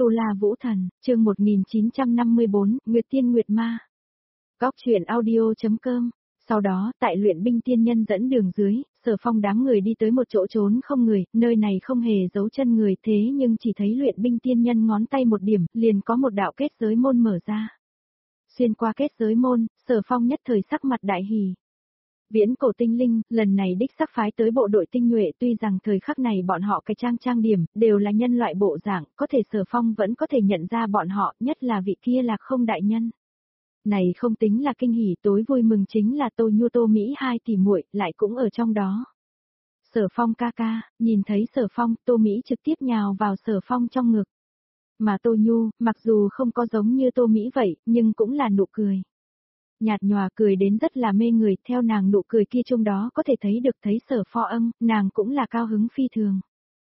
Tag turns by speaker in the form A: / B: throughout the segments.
A: Tu La Vũ Thần, chương 1954, Nguyệt Tiên Nguyệt Ma. Góc truyện audio.com. Sau đó, tại luyện binh tiên nhân dẫn đường dưới, Sở Phong đám người đi tới một chỗ trốn không người, nơi này không hề giấu chân người thế nhưng chỉ thấy luyện binh tiên nhân ngón tay một điểm, liền có một đạo kết giới môn mở ra. Xuyên qua kết giới môn, Sở Phong nhất thời sắc mặt đại hỉ. Viễn cổ tinh linh, lần này đích xác phái tới bộ đội tinh nhuệ, tuy rằng thời khắc này bọn họ cái trang điểm, đều là nhân loại bộ dạng, có thể Sở Phong vẫn có thể nhận ra bọn họ, nhất là vị kia Lạc Không đại nhân. Này không tính là kinh hỉ, tối vui mừng chính là Tô Nhu Tô Mỹ hai tỷ muội lại cũng ở trong đó. Sở Phong ca ca, nhìn thấy Sở Phong, Tô Mỹ trực tiếp nhào vào Sở Phong trong ngực. Mà Tô Nhu, mặc dù không có giống như Tô Mỹ vậy, nhưng cũng là nụ cười. Nhạt nhòa cười đến rất là mê người, theo nàng nụ cười kia trong đó có thể thấy được thấy Sở Phong, nàng cũng là cao hứng phi thường.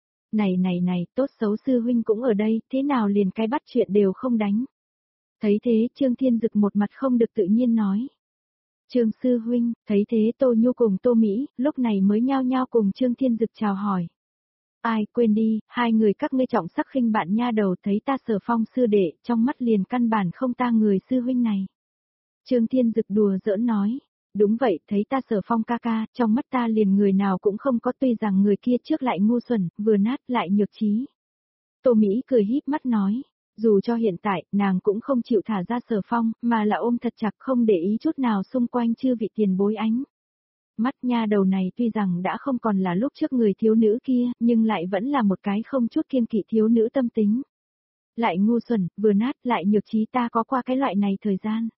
A: Này, tốt xấu sư huynh cũng ở đây, thế nào liền cái bắt chuyện đều không đánh. Thấy thế, Trương Thiên Dực một mặt không được tự nhiên nói. Trương sư huynh, thấy thế Tô Nhu cùng Tô Mỹ, lúc này mới nhao nhao cùng Trương Thiên Dực chào hỏi. Ai, quên đi, hai người các ngươi trọng sắc khinh bạn nha đầu, thấy ta Sở Phong sư đệ, trong mắt liền căn bản không ta người sư huynh này. Trương Thiên Dực đùa giỡn nói, đúng vậy, thấy ta Sở Phong ca ca, trong mắt ta liền người nào cũng không có, tuy rằng người kia trước lại ngu xuẩn, vừa nát lại nhược trí. Tô Mỹ cười híp mắt nói, dù cho hiện tại, nàng cũng không chịu thả ra Sở Phong, mà là ôm thật chặt không để ý chút nào xung quanh chư vị tiền bối ánh. Mắt nha đầu này tuy rằng đã không còn là lúc trước người thiếu nữ kia, nhưng lại vẫn là một cái không chút kiêng kỵ thiếu nữ tâm tính. Lại ngu xuẩn, vừa nát lại nhược trí, ta có qua cái loại này thời gian.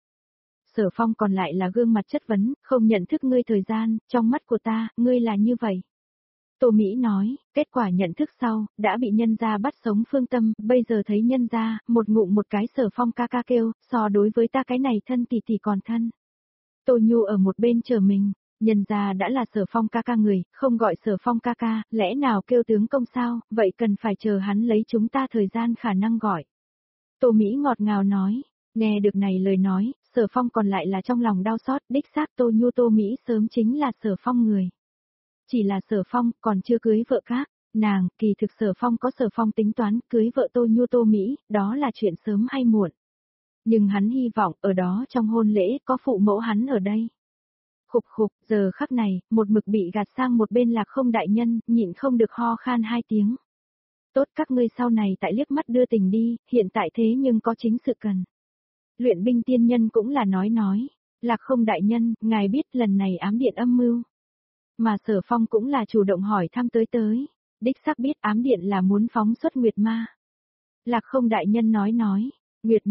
A: Sở Phong còn lại là gương mặt chất vấn, không nhận thức ngươi thời gian, trong mắt của ta, ngươi là như vậy. Tô Mỹ nói, kết quả nhận thức sau, đã bị nhân gia bắt sống phương tâm, bây giờ thấy nhân gia, một ngụm một cái Sở Phong ca ca kêu, so đối với ta cái này thân tỷ tỷ còn thân. Tô Nhu ở một bên chờ mình, nhân gia đã là Sở Phong ca ca người, không gọi Sở Phong ca ca, lẽ nào kêu tướng công sao, vậy cần phải chờ hắn lấy chúng ta thời gian khả năng gọi. Tô Mỹ ngọt ngào nói, nghe được này lời nói, Sở Phong còn lại là trong lòng đau xót, đích xác Tô Nhu Tô Mỹ sớm chính là Sở Phong người. Chỉ là Sở Phong còn chưa cưới vợ khác, nàng, kỳ thực Sở Phong có Sở Phong tính toán cưới vợ Tô Nhu Tô Mỹ, đó là chuyện sớm hay muộn. Nhưng hắn hy vọng ở đó trong hôn lễ có phụ mẫu hắn ở đây. Khục, giờ khắc này, một mực bị gạt sang một bên Lạc Không đại nhân, nhịn không được ho khan hai tiếng. Tốt các ngươi sau này tại liếc mắt đưa tình đi, hiện tại thế nhưng có chính sự cần. Luyện binh tiên nhân cũng là nói, Lạc Không đại nhân, ngài biết lần này ám điện âm mưu. Mà Sở Phong cũng là chủ động hỏi thăm tới, đích xác biết ám điện là muốn phóng xuất Nguyệt Ma. Lạc Không đại nhân nói, Nguyệt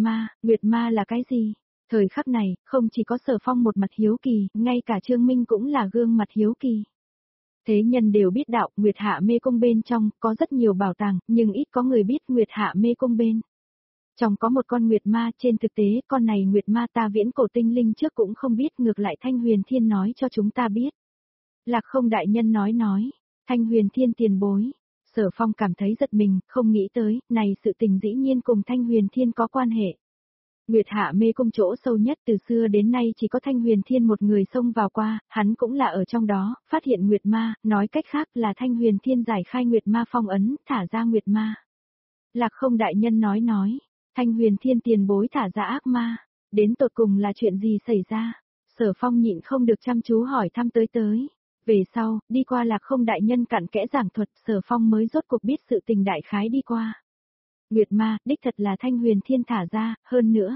A: Ma là cái gì? Thời khắc này, không chỉ có Sở Phong một mặt hiếu kỳ, ngay cả Trương Minh cũng là gương mặt hiếu kỳ. Thế nhân đều biết đạo, Nguyệt Hạ Mê Cung bên trong, có rất nhiều bảo tàng, nhưng ít có người biết Nguyệt Hạ Mê Cung bên. Trong có một con Nguyệt Ma, trên thực tế, con này Nguyệt Ma ta viễn cổ tinh linh trước cũng không biết, ngược lại Thanh Huyền Thiên nói cho chúng ta biết. Lạc Không đại nhân nói, Thanh Huyền Thiên tiền bối. Sở Phong cảm thấy giật mình, không nghĩ tới, này sự tình dĩ nhiên cùng Thanh Huyền Thiên có quan hệ. Nguyệt Hạ Mê Cung chỗ sâu nhất từ xưa đến nay chỉ có Thanh Huyền Thiên một người xông vào qua, hắn cũng là ở trong đó, phát hiện Nguyệt Ma, nói cách khác là Thanh Huyền Thiên giải khai Nguyệt Ma phong ấn, thả ra Nguyệt Ma. Lạc Không đại nhân nói, Thanh Huyền Thiên tiền bối thả ra ác ma, đến tột cùng là chuyện gì xảy ra? Sở Phong nhịn không được chăm chú hỏi thăm tới. Về sau, đi qua Lạc Không đại nhân cặn kẽ giảng thuật, Sở Phong mới rốt cuộc biết sự tình đại khái đi qua. Nguyệt Ma, đích thật là Thanh Huyền Thiên thả ra, hơn nữa.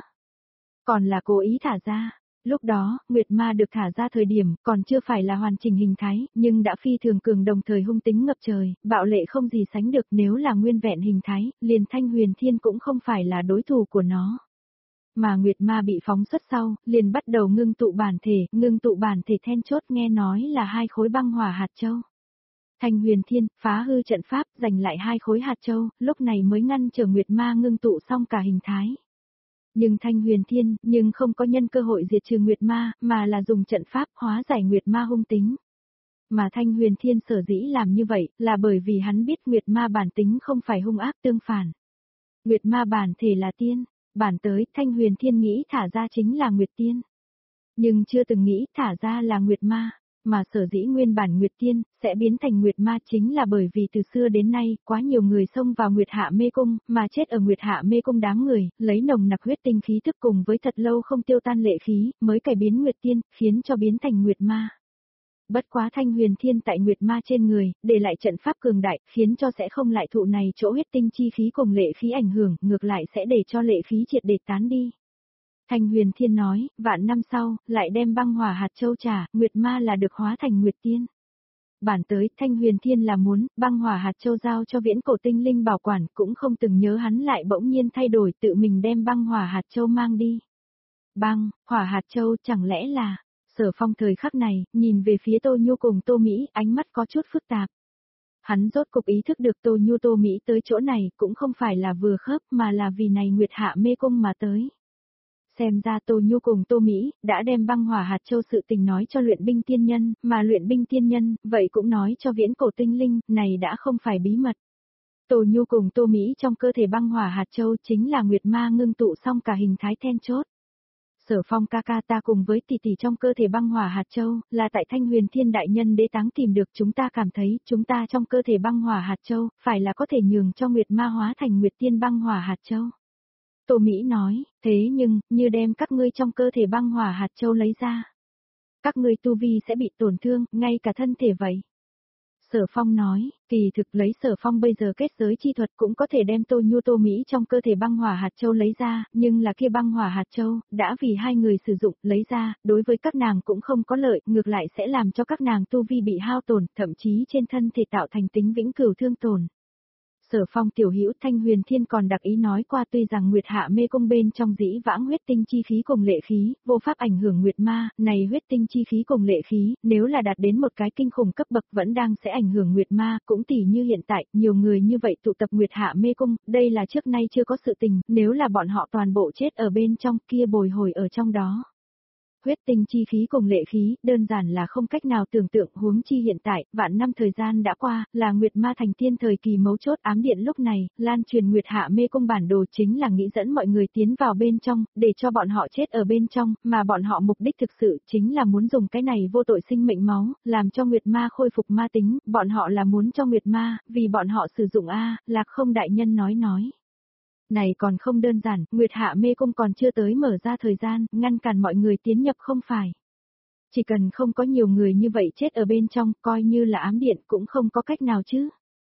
A: Còn là cố ý thả ra. Lúc đó, Nguyệt Ma được thả ra thời điểm, còn chưa phải là hoàn chỉnh hình thái, nhưng đã phi thường cường đồng thời hung tính ngập trời, bạo lệ không gì sánh được, nếu là nguyên vẹn hình thái, liền Thanh Huyền Thiên cũng không phải là đối thủ của nó. Mà Nguyệt Ma bị phóng xuất sau, liền bắt đầu ngưng tụ bản thể then chốt nghe nói là 2 khối băng hỏa hạt châu. Thanh Huyền Thiên, phá hư trận pháp, giành lại 2 khối hạt châu, lúc này mới ngăn trở Nguyệt Ma ngưng tụ xong cả hình thái. Nhưng Thanh Huyền Thiên, không có nhân cơ hội diệt trừ Nguyệt Ma, mà là dùng trận pháp hóa giải Nguyệt Ma hung tính. Mà Thanh Huyền Thiên sở dĩ làm như vậy, là bởi vì hắn biết Nguyệt Ma bản tính không phải hung ác tương phản. Nguyệt Ma bản thể là tiên. Bản tới, Thanh Huyền Thiên nghĩ thả ra chính là Nguyệt Tiên. Nhưng chưa từng nghĩ thả ra là Nguyệt Ma. Mà sở dĩ nguyên bản Nguyệt Tiên sẽ biến thành Nguyệt Ma chính là bởi vì từ xưa đến nay, quá nhiều người xông vào Nguyệt Hạ Mê Cung, mà chết ở Nguyệt Hạ Mê Cung đám người, lấy nồng nặc huyết tinh khí thức cùng với thật lâu không tiêu tan lệ khí, mới cải biến Nguyệt Tiên, khiến cho biến thành Nguyệt Ma. Bất quá Thanh Huyền Thiên tại Nguyệt Ma trên người, để lại trận pháp cường đại, khiến cho sẽ không lại thụ này chỗ huyết tinh chi khí cùng lệ khí ảnh hưởng, ngược lại sẽ để cho lệ khí triệt để tán đi. Thanh Huyền Thiên nói, vạn năm sau, lại đem băng hỏa hạt châu trả, Nguyệt Ma là được hóa thành Nguyệt Tiên. Bản tới, Thanh Huyền Thiên là muốn, băng hỏa hạt châu giao cho viễn cổ tinh linh bảo quản, cũng không từng nhớ hắn lại bỗng nhiên thay đổi tự mình đem băng hỏa hạt châu mang đi. Băng, hỏa hạt châu chẳng lẽ là, Sở Phong thời khắc này, nhìn về phía Tô Nhu cùng Tô Mỹ, ánh mắt có chút phức tạp. Hắn rốt cục ý thức được Tô Nhu Tô Mỹ tới chỗ này cũng không phải là vừa khớp mà là vì này Nguyệt Hạ Mê Cung mà tới. Xem ra Tô Nhu cùng Tô Mỹ đã đem băng hỏa hạt châu sự tình nói cho luyện binh tiên nhân, mà luyện binh tiên nhân, vậy cũng nói cho viễn cổ tinh linh, này đã không phải bí mật. Tô Nhu cùng Tô Mỹ trong cơ thể băng hỏa hạt châu chính là Nguyệt Ma ngưng tụ xong cả hình thái then chốt. Sở Phong ca ca ta cùng với tỷ tỷ trong cơ thể băng hỏa hạt châu, là tại Thanh Huyền Thiên đại nhân đế táng tìm được, chúng ta cảm thấy, chúng ta trong cơ thể băng hỏa hạt châu, phải là có thể nhường cho Nguyệt Ma hóa thành Nguyệt Tiên băng hỏa hạt châu. Tô Mỹ nói, thế nhưng, như đem các ngươi trong cơ thể băng hỏa hạt châu lấy ra. Các ngươi tu vi sẽ bị tổn thương, ngay cả thân thể vậy. Sở Phong nói, kỳ thực lấy Sở Phong bây giờ kết giới chi thuật cũng có thể đem Tô Nhu Tô Mỹ trong cơ thể băng hỏa hạt châu lấy ra, nhưng là kia băng hỏa hạt châu, đã vì hai người sử dụng, lấy ra, đối với các nàng cũng không có lợi, ngược lại sẽ làm cho các nàng tu vi bị hao tổn, thậm chí trên thân thể tạo thành tính vĩnh cửu thương tổn. Sở Phong tiểu hữu Thanh Huyền Thiên còn đặc ý nói qua tuy rằng Nguyệt Hạ Mê Cung bên trong dĩ vãng huyết tinh chi khí cùng lệ khí, vô pháp ảnh hưởng Nguyệt Ma, này huyết tinh chi khí cùng lệ khí, nếu là đạt đến một cái kinh khủng cấp bậc vẫn đang sẽ ảnh hưởng Nguyệt Ma, cũng tỉ như hiện tại, nhiều người như vậy tụ tập Nguyệt Hạ Mê Cung, đây là trước nay chưa có sự tình, nếu là bọn họ toàn bộ chết ở bên trong kia bồi hồi ở trong đó. Huyết tinh chi khí cùng lệ khí, đơn giản là không cách nào tưởng tượng, huống chi hiện tại, vạn năm thời gian đã qua, là Nguyệt Ma thành tiên thời kỳ mấu chốt ám điện lúc này, lan truyền Nguyệt Hạ Mê Cung bản đồ chính là nghĩ dẫn mọi người tiến vào bên trong, để cho bọn họ chết ở bên trong, mà bọn họ mục đích thực sự chính là muốn dùng cái này vô tội sinh mệnh máu, làm cho Nguyệt Ma khôi phục ma tính, bọn họ là muốn cho Nguyệt Ma, vì bọn họ sử dụng Lạc Không đại nhân nói. Này còn không đơn giản, Nguyệt Hạ Mê Cung còn chưa tới mở ra thời gian, ngăn cản mọi người tiến nhập không phải. Chỉ cần không có nhiều người như vậy chết ở bên trong, coi như là ám điện cũng không có cách nào chứ.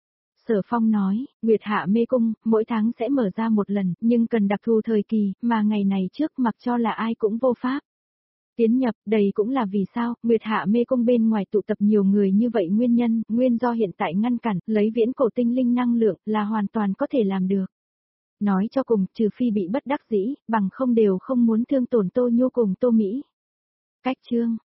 A: Sở Phong nói, Nguyệt Hạ Mê Cung, mỗi tháng sẽ mở ra một lần, nhưng cần đặc thù thời kỳ, mà ngày này trước mặc cho là ai cũng vô pháp. Tiến nhập, đây cũng là vì sao, Nguyệt Hạ Mê Cung bên ngoài tụ tập nhiều người như vậy nguyên nhân, nguyên do hiện tại ngăn cản, lấy viễn cổ tinh linh năng lượng, là hoàn toàn có thể làm được. Nói cho cùng, trừ phi bị bất đắc dĩ, bằng không đều không muốn thương tổn Tô Nhu cùng Tô Mỹ. Cách chương